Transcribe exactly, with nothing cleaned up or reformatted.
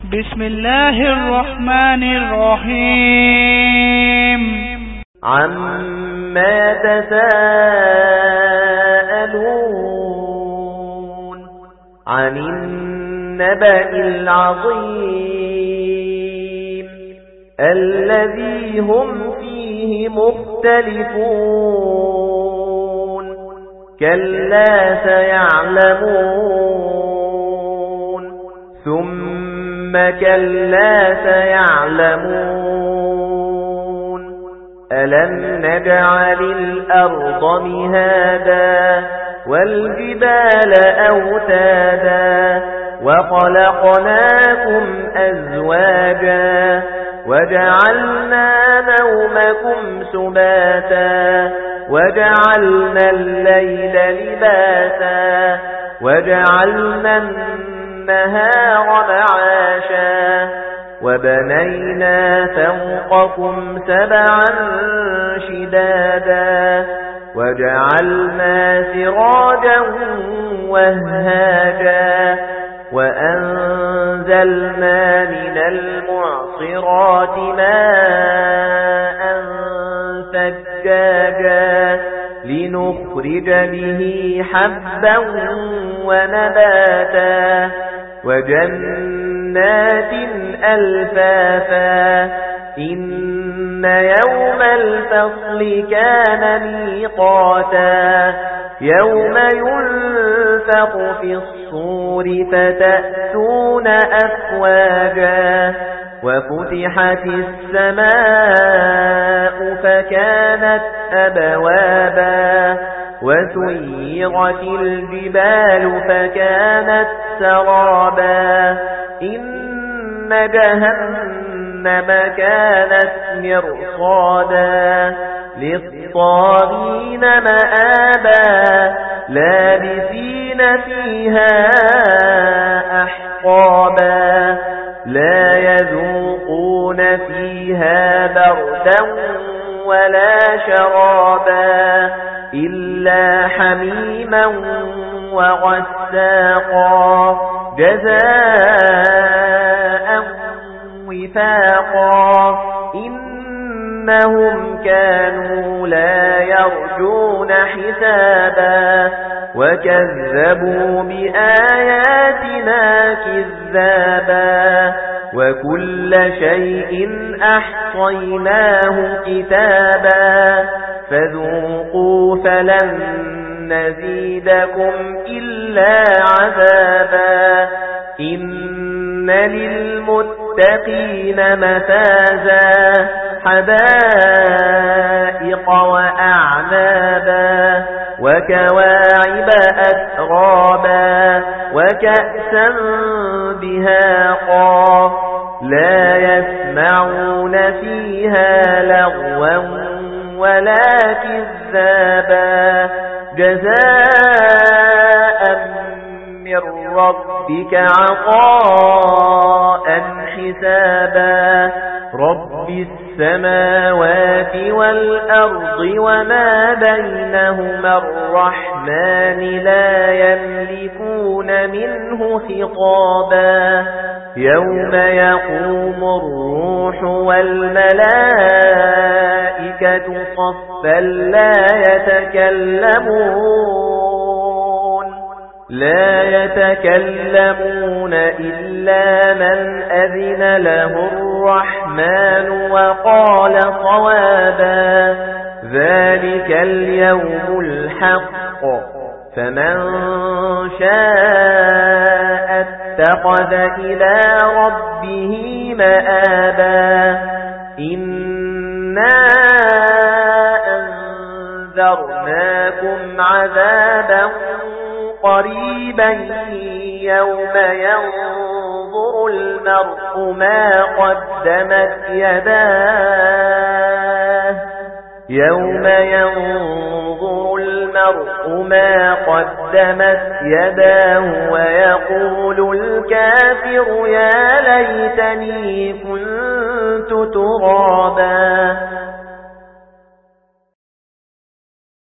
بسم الله الرحمن الرحيم عما تساءلون عن النبأ العظيم الذي هم فيه مختلفون كلا سيعلمون ثم كلا سيعلمون ألم نجعل الأرض مهادا والجبال أوتادا وخلقناكم أزواجا وجعلنا نومكم سباتا وجعلنا الليل لباسا وجعلنا النهار معاشا وبنينا فوقكم سبعا شدادا وجعلنا سراجا وهاجا وأنزلنا من المعصرات ماء ثجاجا لنخرج به حبا ونباتا وجنات ألفافا إن يوم الفصل كان ميقاتا يوم ينفق في الصور فتأتون أفواجا وفتحت السماء فكانت أبوابا وسيرت الجبال فكانت سرابا إن جهنم كانت مرصادا للطاغين مآبا لابثين فيها أحقابا لا يذوقون فيها بردا ولا شرابا إلا حميما وغساقا جزاء وفاقا إنهم كانوا لا يرجون حسابا وكذبوا بآياتنا كذابا وكل شيء أحصيناه كتابا فذوقوا فلن نزيدكم إلا عذابا إن للمتقين مفازا حدائق وأعنابا وكواعب أترابا وكأسا بهاقا لا يسمعون فيها لغوا ولا كذابا جزاء من ربك عطاء حسابا رب السماوات والأرض وما بينهما الرحمن لا يملكون منه خطابا يوم يقوم الروح والملائكة صفا لا يتكلمون لا يتكلمون إلا من أذن له الرحمن وقال صوابا ذلك اليوم الحق فمن شاء اتخذ إلى ربه مآبا إنا أنذرناكم عذابا قريبا يوم ينظر المرء ما قدمت يداه يوم ينظر المرء ما قدمت يداه ويقول الكافر يا ليتني كنت ترابا